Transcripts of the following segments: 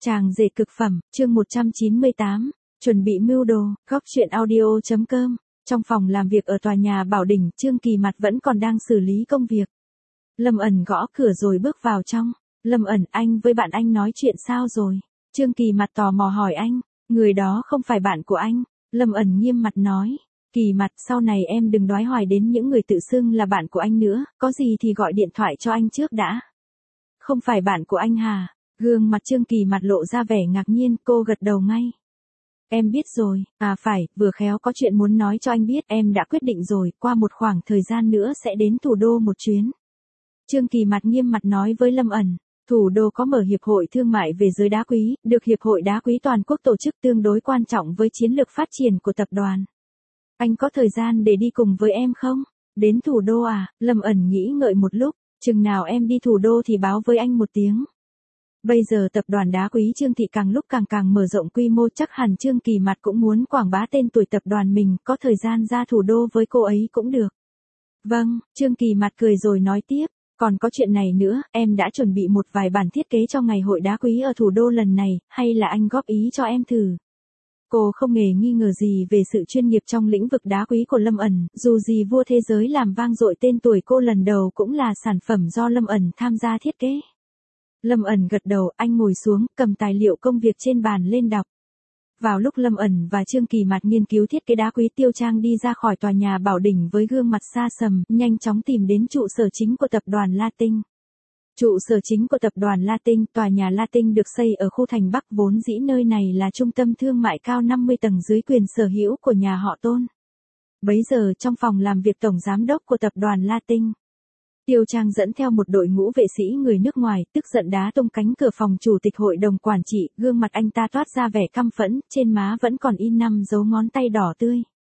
Chàng rể cực phẩm, chương 198, chuẩn bị mưu đồ, góc chuyện audio.com. Trong phòng làm việc ở tòa nhà Bảo Đình, Trương Kỳ Mặt vẫn còn đang xử lý công việc. Lâm Ẩn gõ cửa rồi bước vào trong. Lâm Ẩn, anh với bạn anh nói chuyện sao rồi? Trương Kỳ Mặt tò mò hỏi anh. Người đó không phải bạn của anh. Lâm Ẩn nghiêm mặt nói. Kỳ Mặt, sau này em đừng đoái hoài đến những người tự xưng là bạn của anh nữa, có gì thì gọi điện thoại cho anh trước đã. Không phải bạn của anh hả? Gương mặt Trương Kỳ Mặt lộ ra vẻ ngạc nhiên, cô gật đầu ngay. Em biết rồi, phải, vừa khéo có chuyện muốn nói cho anh biết, em đã quyết định rồi, qua một khoảng thời gian nữa sẽ đến thủ đô một chuyến. Trương Kỳ Mặt nghiêm mặt nói với Lâm Ẩn, thủ đô có mở hiệp hội thương mại về giới đá quý, được hiệp hội đá quý toàn quốc tổ chức tương đối quan trọng với chiến lược phát triển của tập đoàn. Anh có thời gian để đi cùng với em không? Đến thủ đô à? Lâm Ẩn nghĩ ngợi một lúc, chừng nào em đi thủ đô thì báo với anh một tiếng. Bây giờ tập đoàn đá quý Trương Thị càng lúc càng mở rộng quy mô, chắc hẳn Trương Kỳ Mặt cũng muốn quảng bá tên tuổi tập đoàn mình, có thời gian ra thủ đô với cô ấy cũng được. Vâng, Trương Kỳ Mặt cười rồi nói tiếp, còn có chuyện này nữa, em đã chuẩn bị một vài bản thiết kế cho ngày hội đá quý ở thủ đô lần này, hay là anh góp ý cho em thử. Cô không nghi ngờ gì về sự chuyên nghiệp trong lĩnh vực đá quý của Lâm Ẩn, dù gì vua thế giới làm vang dội tên tuổi cô lần đầu cũng là sản phẩm do Lâm Ẩn tham gia thiết kế. Lâm Ẩn gật đầu, anh ngồi xuống, cầm tài liệu công việc trên bàn lên đọc. Vào lúc Lâm Ẩn và Trương Kỳ Mặt nghiên cứu thiết kế đá quý, Tiêu Trang đi ra khỏi tòa nhà Bảo Đình với gương mặt xa sầm, nhanh chóng tìm đến trụ sở chính của tập đoàn Latin. Trụ sở chính của tập đoàn Latin, tòa nhà Latin được xây ở khu thành Bắc, vốn dĩ nơi này là trung tâm thương mại cao 50 tầng dưới quyền sở hữu của nhà họ Tôn. Bấy giờ trong phòng làm việc tổng giám đốc của tập đoàn Latin, Tiêu Trang dẫn theo một đội ngũ vệ sĩ người nước ngoài, tức giận đá tung cánh cửa phòng chủ tịch hội đồng quản trị, gương mặt anh ta toát ra vẻ căm phẫn, trên má vẫn còn in 5 dấu ngón tay đỏ tươi.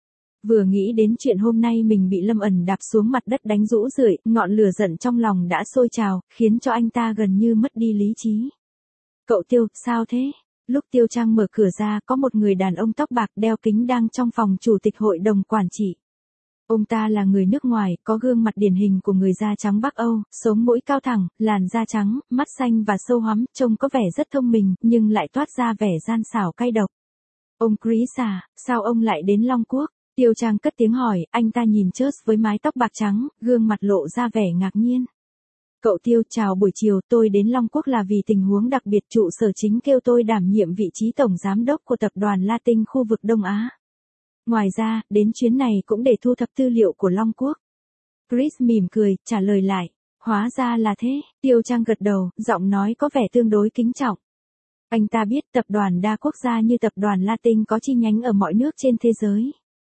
Vừa nghĩ đến chuyện hôm nay mình bị Lâm Ẩn đạp xuống mặt đất đánh rũ rượi, ngọn lửa giận trong lòng đã sôi trào, khiến cho anh ta gần như mất đi lý trí. Cậu Tiêu, sao thế? Lúc Tiêu Trang mở cửa ra, có một người đàn ông tóc bạc đeo kính đang trong phòng chủ tịch hội đồng quản trị. Ông ta là người nước ngoài, có gương mặt điển hình của người da trắng Bắc Âu, sống mũi cao thẳng, làn da trắng, mắt xanh và sâu hoắm, trông có vẻ rất thông minh, nhưng lại toát ra vẻ gian xảo cay độc. Ông Chris à, sao ông lại đến Long Quốc? Tiêu Trang cất tiếng hỏi, anh ta nhìn Chris với mái tóc bạc trắng, gương mặt lộ ra vẻ ngạc nhiên. Cậu Tiêu, chào buổi chiều, tôi đến Long Quốc là vì tình huống đặc biệt, trụ sở chính kêu tôi đảm nhiệm vị trí tổng giám đốc của tập đoàn Latin khu vực Đông Á. Ngoài ra, đến chuyến này cũng để thu thập tư liệu của Long Quốc. Chris mỉm cười, trả lời lại. Hóa ra là thế, Tiêu Trang gật đầu, giọng nói có vẻ tương đối kính trọng. Anh ta biết tập đoàn đa quốc gia như tập đoàn Latin có chi nhánh ở mọi nước trên thế giới.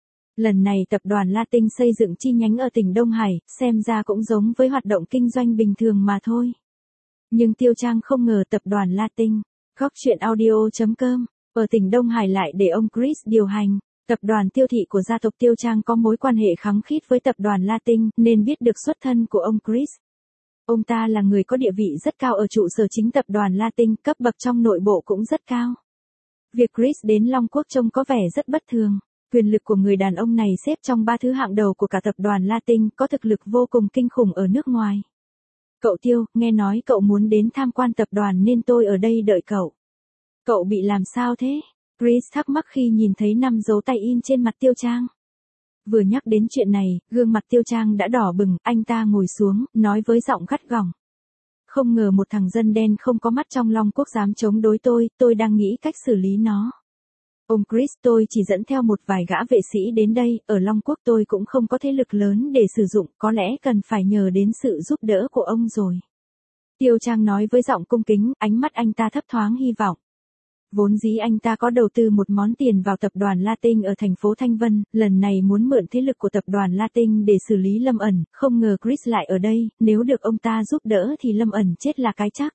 Lần này tập đoàn Latin xây dựng chi nhánh ở tỉnh Đông Hải, xem ra cũng giống với hoạt động kinh doanh bình thường mà thôi. Nhưng Tiêu Trang không ngờ tập đoàn Latin, góc chuyện audio.com, ở tỉnh Đông Hải lại để ông Chris điều hành. Tập đoàn Tiêu Thị của gia tộc Tiêu Trang có mối quan hệ khăng khít với tập đoàn Latin, nên biết được xuất thân của ông Chris. Ông ta là người có địa vị rất cao ở trụ sở chính tập đoàn Latin, cấp bậc trong nội bộ cũng rất cao. Việc Chris đến Long Quốc trông có vẻ rất bất thường. Quyền lực của người đàn ông này xếp trong 3 thứ hạng đầu của cả tập đoàn Latin, có thực lực vô cùng kinh khủng ở nước ngoài. Cậu Tiêu, nghe nói cậu muốn đến tham quan tập đoàn nên tôi ở đây đợi cậu. Cậu bị làm sao thế? Chris thắc mắc khi nhìn thấy 5 dấu tay in trên mặt Tiêu Trang. Vừa nhắc đến chuyện này, gương mặt Tiêu Trang đã đỏ bừng, anh ta ngồi xuống, nói với giọng gắt gỏng. Không ngờ một thằng dân đen không có mắt trong Long Quốc dám chống đối tôi đang nghĩ cách xử lý nó. Ông Chris, tôi chỉ dẫn theo một vài gã vệ sĩ đến đây, ở Long Quốc tôi cũng không có thế lực lớn để sử dụng, có lẽ cần phải nhờ đến sự giúp đỡ của ông rồi. Tiêu Trang nói với giọng cung kính, ánh mắt anh ta thấp thoáng hy vọng. Vốn dĩ anh ta có đầu tư một món tiền vào tập đoàn Latin ở thành phố Thanh Vân, lần này muốn mượn thế lực của tập đoàn Latin để xử lý Lâm Ẩn, không ngờ Chris lại ở đây, nếu được ông ta giúp đỡ thì Lâm Ẩn chết là cái chắc.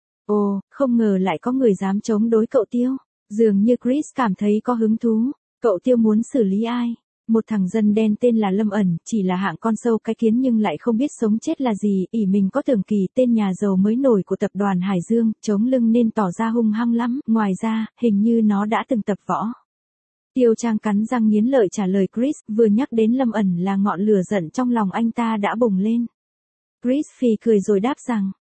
Ồ, không ngờ lại có người dám chống đối cậu Tiêu. Dường như Chris cảm thấy có hứng thú. Cậu Tiêu muốn xử lý ai? Một thằng dân đen tên là Lâm Ẩn, chỉ là hạng con sâu cái kiến nhưng lại không biết sống chết là gì, ỷ mình có Tưởng Kỳ, tên nhà giàu mới nổi của tập đoàn Hải Dương, chống lưng nên tỏ ra hung hăng lắm, ngoài ra, hình như nó đã từng tập võ. Tiêu Trang cắn răng nghiến lợi trả lời Chris, vừa nhắc đến Lâm Ẩn là ngọn lửa giận trong lòng anh ta đã bùng lên. Chris phì cười rồi đáp rằng,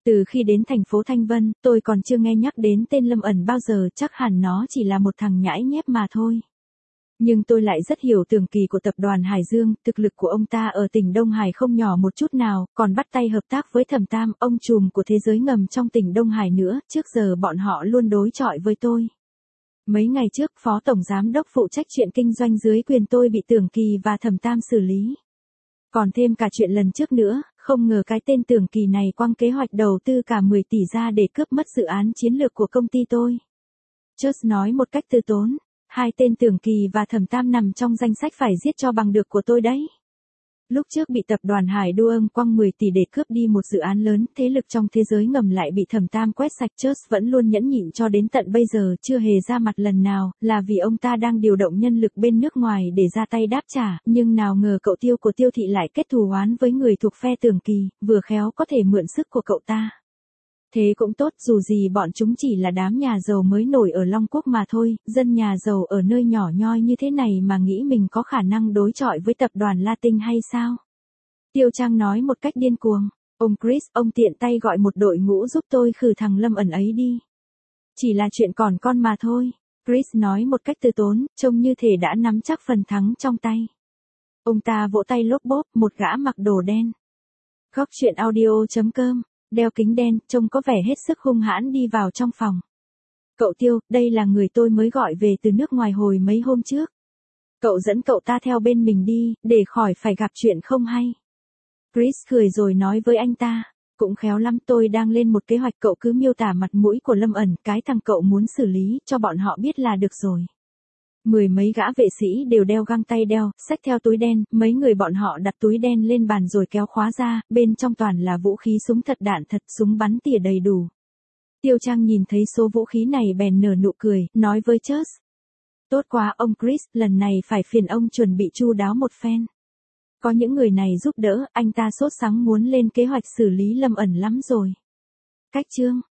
Từ khi đến thành phố Thanh Vân, tôi còn chưa nghe nhắc đến tên Lâm ẩn bao giờ, chắc hẳn nó chỉ là một thằng nhãi nhép mà thôi. Nhưng tôi lại rất hiểu Tưởng Kỳ của tập đoàn Hải Dương, thực lực của ông ta ở tỉnh Đông Hải không nhỏ một chút nào, còn bắt tay hợp tác với Thẩm Tam, ông trùm của thế giới ngầm trong tỉnh Đông Hải nữa, trước giờ bọn họ luôn đối chọi với tôi. Mấy ngày trước, Phó Tổng Giám đốc phụ trách chuyện kinh doanh dưới quyền tôi bị Tưởng Kỳ và Thẩm Tam xử lý. Còn thêm cả chuyện lần trước nữa, không ngờ cái tên Tưởng Kỳ này quăng kế hoạch đầu tư cả 10 tỷ ra để cướp mất dự án chiến lược của công ty tôi. Just nói một cách từ tốn, hai tên Tưởng Kỳ và Thẩm Tam nằm trong danh sách phải giết cho bằng được của tôi đấy. Lúc trước bị tập đoàn Hải Duong quăng 10 tỷ để cướp đi một dự án lớn, thế lực trong thế giới ngầm lại bị Thẩm Tam quét sạch. Just vẫn luôn nhẫn nhịn cho đến tận bây giờ chưa hề ra mặt lần nào, là vì ông ta đang điều động nhân lực bên nước ngoài để ra tay đáp trả, nhưng nào ngờ cậu Tiêu của Tiêu thị lại kết thù oán với người thuộc phe Tưởng Kỳ, vừa khéo có thể mượn sức của cậu ta. Thế cũng tốt, dù gì bọn chúng chỉ là đám nhà giàu mới nổi ở Long Quốc mà thôi, dân nhà giàu ở nơi nhỏ nhoi như thế này mà nghĩ mình có khả năng đối chọi với tập đoàn Latin hay sao? Tiêu Trang nói một cách điên cuồng, ông Chris, ông tiện tay gọi một đội ngũ giúp tôi khử thằng Lâm ẩn ấy đi. Chỉ là chuyện còn con mà thôi, Chris nói một cách từ tốn, trông như thể đã nắm chắc phần thắng trong tay. Ông ta vỗ tay lốp bốp, một gã mặc đồ đen. Góc truyện audio.com, đeo kính đen, trông có vẻ hết sức hung hãn đi vào trong phòng. Cậu Tiêu, đây là người tôi mới gọi về từ nước ngoài hồi mấy hôm trước. Cậu dẫn cậu ta theo bên mình đi, để khỏi phải gặp chuyện không hay. Chris cười rồi nói với anh ta, cũng khéo lắm, tôi đang lên một kế hoạch, cậu cứ miêu tả mặt mũi của Lâm ẩn, cái thằng cậu muốn xử lý, cho bọn họ biết là được rồi. 10 mấy gã vệ sĩ đều đeo găng tay đeo, xách theo túi đen, mấy người bọn họ đặt túi đen lên bàn rồi kéo khóa ra, bên trong toàn là vũ khí súng thật, đạn thật, súng bắn tỉa đầy đủ. Tiêu Trang nhìn thấy số vũ khí này bèn nở nụ cười, nói với Chus. Tốt quá ông Chris, lần này phải phiền ông chuẩn bị chu đáo một phen. Có những người này giúp đỡ, anh ta sốt sắng muốn lên kế hoạch xử lý Lâm ẩn lắm rồi. Cách chương